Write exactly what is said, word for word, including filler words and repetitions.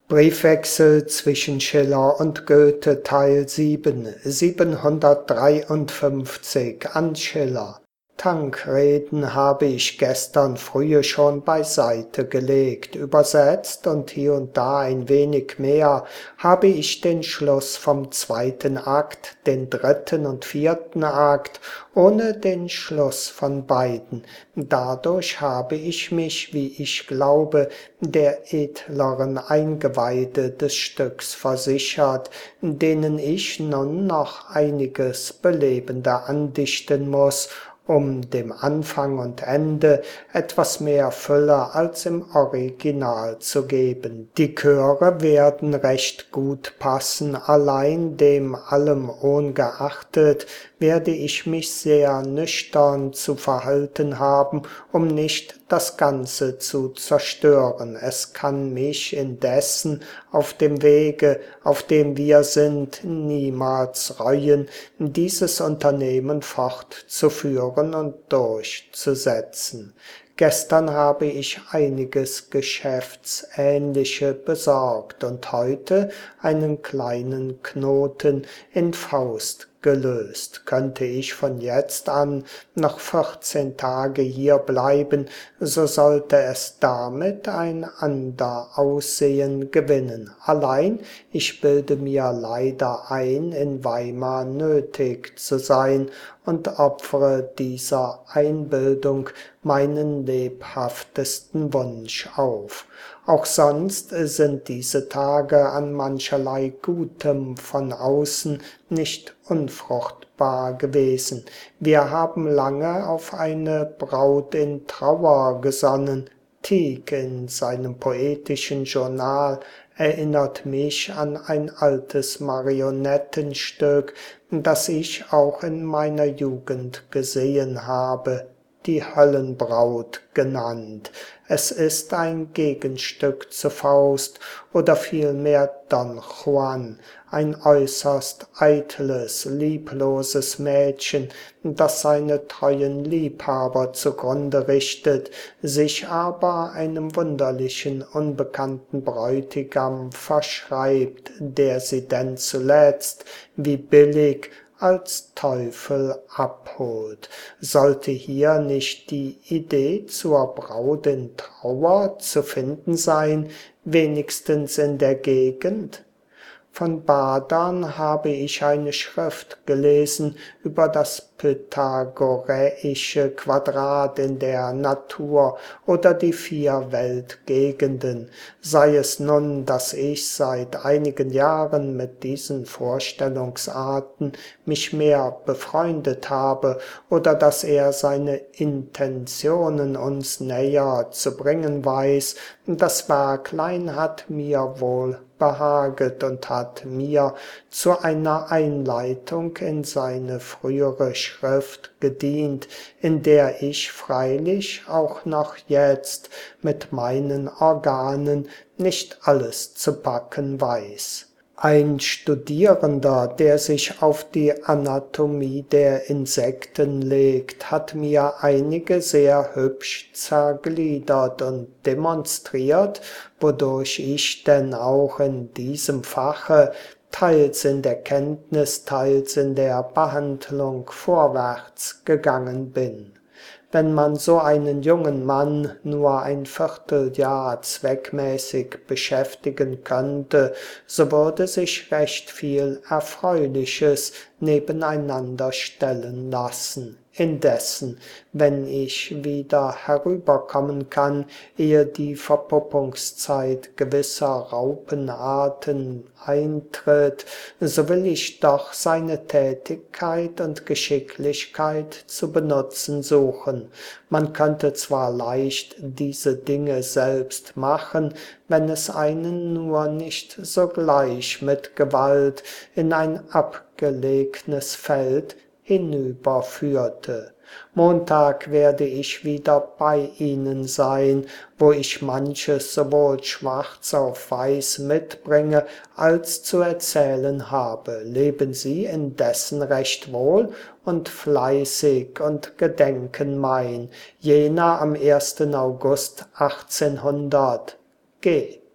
Briefwechsel zwischen Schiller und Goethe Teil sieben, siebenhundertdreiundfünfzig an Schiller. Tankreden habe ich gestern frühe schon beiseite gelegt, übersetzt und hier und da ein wenig mehr, habe ich den Schluss vom zweiten Akt, den dritten und vierten Akt, ohne den Schluss von beiden. Dadurch habe ich mich, wie ich glaube, der edleren Eingeweide des Stücks versichert, denen ich nun noch einiges belebender andichten muß, um dem Anfang und Ende etwas mehr Fülle als im Original zu geben. Die Chöre werden recht gut passen, allein dem allem ohngeachtet werde ich mich sehr nüchtern zu verhalten haben, um nicht das Ganze zu zerstören. Es kann mich indessen auf dem Wege, auf dem wir sind, niemals reuen, dieses Unternehmen fortzuführen und durchzusetzen. Gestern habe ich einiges Geschäftsähnliche besorgt und heute einen kleinen Knoten in Faust gelöst. Könnte ich von jetzt an noch vierzehn Tage hier bleiben, so sollte es damit ein ander Aussehen gewinnen. Allein ich bilde mir leider ein, in Weimar nötig zu sein und opfere dieser Einbildung meinen lebhaftesten Wunsch auf. Auch sonst sind diese Tage an mancherlei Gutem von außen nicht unfruchtbar gewesen. Wir haben lange auf eine Braut in Trauer gesonnen. Tieck in seinem poetischen Journal erinnert mich an ein altes Marionettenstück, das ich auch in meiner Jugend gesehen habe, die Höllenbraut genannt. Es ist ein Gegenstück zu Faust oder vielmehr Don Juan, ein äußerst eitles, liebloses Mädchen, das seine treuen Liebhaber zugrunde richtet, sich aber einem wunderlichen, unbekannten Bräutigam verschreibt, der sie denn zuletzt, wie billig, als Teufel abholt. Sollte hier nicht die Idee zur Braut in Trauer zu finden sein, wenigstens in der Gegend? Von Bardern habe ich eine Schrift gelesen über das pythagoräische Quadrat in der Natur oder die vier Weltgegenden. Sei es nun, dass ich seit einigen Jahren mit diesen Vorstellungsarten mich mehr befreundet habe oder dass er seine Intentionen uns näher zu bringen weiß, das Werklein hat mir wohl behaget und hat mir zu einer Einleitung in seine frühere Schrift gedient, in der ich freilich auch noch jetzt mit meinen Organen nicht alles zu packen weiß. Ein Studierender, der sich auf die Anatomie der Insekten legt, hat mir einige sehr hübsch zergliedert und demonstriert, wodurch ich denn auch in diesem Fache teils in der Kenntnis, teils in der Behandlung vorwärts gegangen bin. Wenn man so einen jungen Mann nur ein Vierteljahr zweckmäßig beschäftigen könnte, so würde sich recht viel Erfreuliches nebeneinander stellen lassen. Indessen, wenn ich wieder herüberkommen kann, ehe die Verpuppungszeit gewisser Raupenarten eintritt, so will ich doch seine Tätigkeit und Geschicklichkeit zu benutzen suchen. Man könnte zwar leicht diese Dinge selbst machen, wenn es einen nur nicht sogleich mit Gewalt in ein abgelegnes Feld hinüberführte. Montag werde ich wieder bei Ihnen sein, wo ich manches sowohl schwarz auf weiß mitbringe, als zu erzählen habe. Leben Sie indessen recht wohl und fleißig und gedenken mein, jener am ersten August achtzehnhundert. G.